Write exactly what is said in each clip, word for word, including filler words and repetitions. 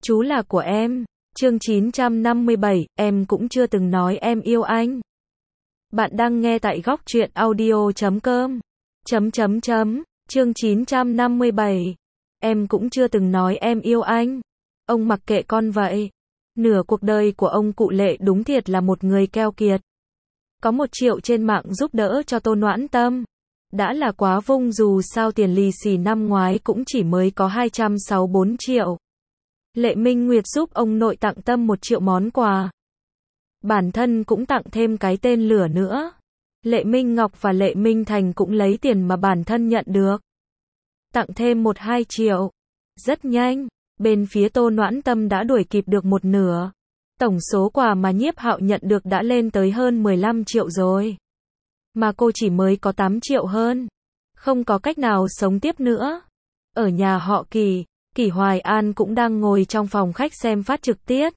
Chú là của em. Chương chín trăm năm mươi bảy, em cũng chưa từng nói em yêu anh. Bạn đang nghe tại góc truyện audio chấm com. Chấm chấm chấm, chương chín trăm năm mươi bảy. Em cũng chưa từng nói em yêu anh. Ông mặc kệ con vậy. Nửa cuộc đời của ông cụ Lệ đúng thiệt là một người keo kiệt. Có một triệu trên mạng giúp đỡ cho Tô Noãn Tâm. Đã là quá vung, dù sao tiền lì xì năm ngoái cũng chỉ mới có hai trăm sáu mươi bốn triệu. Lệ Minh Nguyệt giúp ông nội tặng Tâm một triệu món quà. Bản thân cũng tặng thêm cái tên lửa nữa. Lệ Minh Ngọc và Lệ Minh Thành cũng lấy tiền mà bản thân nhận được. Tặng thêm một hai triệu. Rất nhanh, bên phía Tô Noãn Tâm đã đuổi kịp được một nửa. Tổng số quà mà Nhiếp Hạo nhận được đã lên tới hơn mười lăm triệu rồi. Mà cô chỉ mới có tám triệu hơn. Không có cách nào sống tiếp nữa. Ở nhà họ Kỳ, Kỷ Hoài An cũng đang ngồi trong phòng khách xem phát trực tiếp.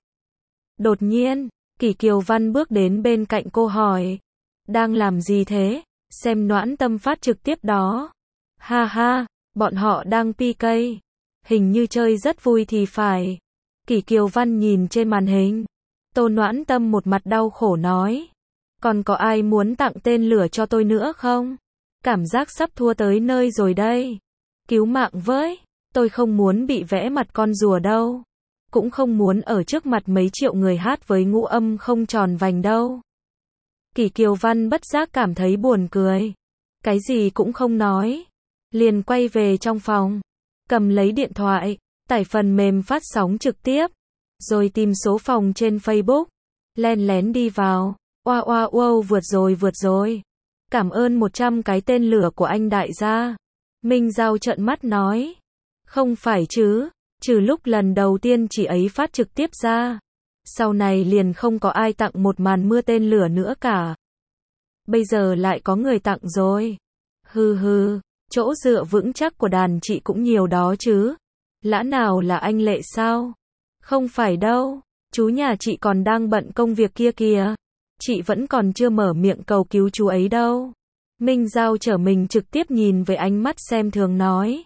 Đột nhiên, Kỷ Kiều Văn bước đến bên cạnh cô hỏi. Đang làm gì thế? Xem Noãn Tâm phát trực tiếp đó. Ha ha, bọn họ đang pê ca. Hình như chơi rất vui thì phải. Kỷ Kiều Văn nhìn trên màn hình. Tô Noãn Tâm một mặt đau khổ nói. Còn có ai muốn tặng tên lửa cho tôi nữa không? Cảm giác sắp thua tới nơi rồi đây. Cứu mạng với. Tôi không muốn bị vẽ mặt con rùa đâu. Cũng không muốn ở trước mặt mấy triệu người hát với ngũ âm không tròn vành đâu. Kỷ Kiều Văn bất giác cảm thấy buồn cười. Cái gì cũng không nói. Liền quay về trong phòng. Cầm lấy điện thoại. Tải phần mềm phát sóng trực tiếp. Rồi tìm số phòng trên Facebook. Len lén đi vào. Oa oa wow, vượt rồi vượt rồi. Cảm ơn một trăm cái tên lửa của anh đại gia. Minh Giao trợn mắt nói. Không phải chứ. Trừ lúc lần đầu tiên chị ấy phát trực tiếp ra. Sau này liền không có ai tặng một màn mưa tên lửa nữa cả. Bây giờ lại có người tặng rồi. Hừ hừ. Chỗ dựa vững chắc của đàn chị cũng nhiều đó chứ. Lã nào là anh Lệ sao? Không phải đâu. Chú nhà chị còn đang bận công việc kia kìa. Chị vẫn còn chưa mở miệng cầu cứu chú ấy đâu. Minh Giao trở mình trực tiếp nhìn với ánh mắt xem thường nói.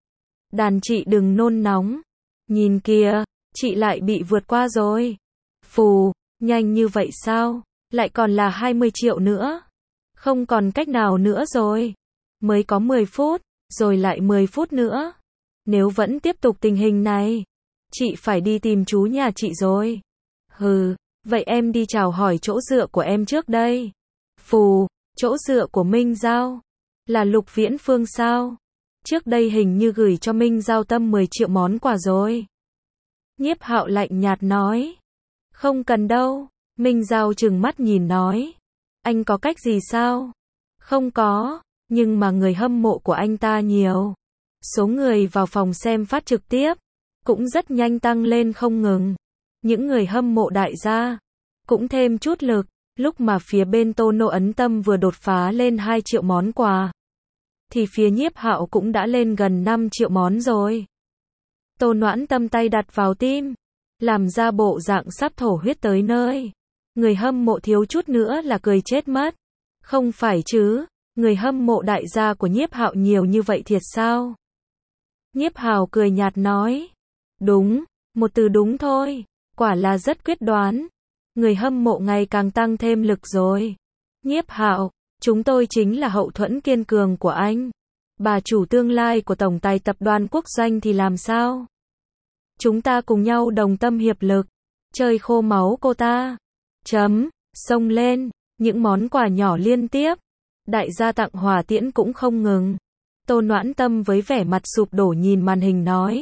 Đàn chị đừng nôn nóng. Nhìn kìa, chị lại bị vượt qua rồi. Phù, nhanh như vậy sao? Lại còn là hai mươi triệu nữa. Không còn cách nào nữa rồi. Mới có mười phút, rồi lại mười phút nữa. Nếu vẫn tiếp tục tình hình này, chị phải đi tìm chú nhà chị rồi. Hừ, vậy em đi chào hỏi chỗ dựa của em trước đây. Phù, chỗ dựa của Minh Giao. Là Lục Viễn Phương sao? Trước đây hình như gửi cho Minh Giao Tâm mười triệu món quà rồi. Nhiếp Hạo lạnh nhạt nói. Không cần đâu. Minh Giao trừng mắt nhìn nói. Anh có cách gì sao? Không có, nhưng mà người hâm mộ của anh ta nhiều. Số người vào phòng xem phát trực tiếp cũng rất nhanh tăng lên không ngừng. Những người hâm mộ đại gia cũng thêm chút lực. Lúc mà phía bên Tô Noãn Tâm vừa đột phá lên hai triệu món quà, thì phía Nhiếp Hạo cũng đã lên gần năm triệu món rồi. Tô Noãn Tâm tay đặt vào tim, làm ra bộ dạng sắp thổ huyết tới nơi. Người hâm mộ thiếu chút nữa là cười chết mất. Không phải chứ, người hâm mộ đại gia của Nhiếp Hạo nhiều như vậy thiệt sao? Nhiếp Hạo cười nhạt nói. Đúng, một từ đúng thôi. Quả là rất quyết đoán. Người hâm mộ ngày càng tăng thêm lực rồi. Nhiếp Hạo, chúng tôi chính là hậu thuẫn kiên cường của anh. Bà chủ tương lai của tổng tài tập đoàn quốc doanh thì làm sao? Chúng ta cùng nhau đồng tâm hiệp lực. Chơi khô máu cô ta. Chấm, xông lên. Những món quà nhỏ liên tiếp. Đại gia tặng hỏa tiễn cũng không ngừng. Tô Noãn Tâm với vẻ mặt sụp đổ nhìn màn hình nói.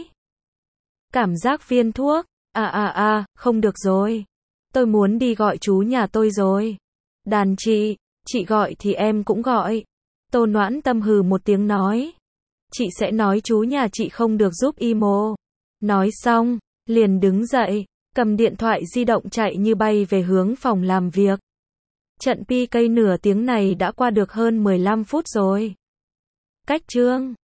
Cảm giác viên thuốc. À à à, không được rồi. Tôi muốn đi gọi chú nhà tôi rồi. Đàn chị, chị gọi thì em cũng gọi. Tô Noãn Tâm hừ một tiếng nói. Chị sẽ nói chú nhà chị không được giúp imo. Nói xong, liền đứng dậy, cầm điện thoại di động chạy như bay về hướng phòng làm việc. Trận pê ca nửa tiếng này đã qua được hơn mười lăm phút rồi. Cách chương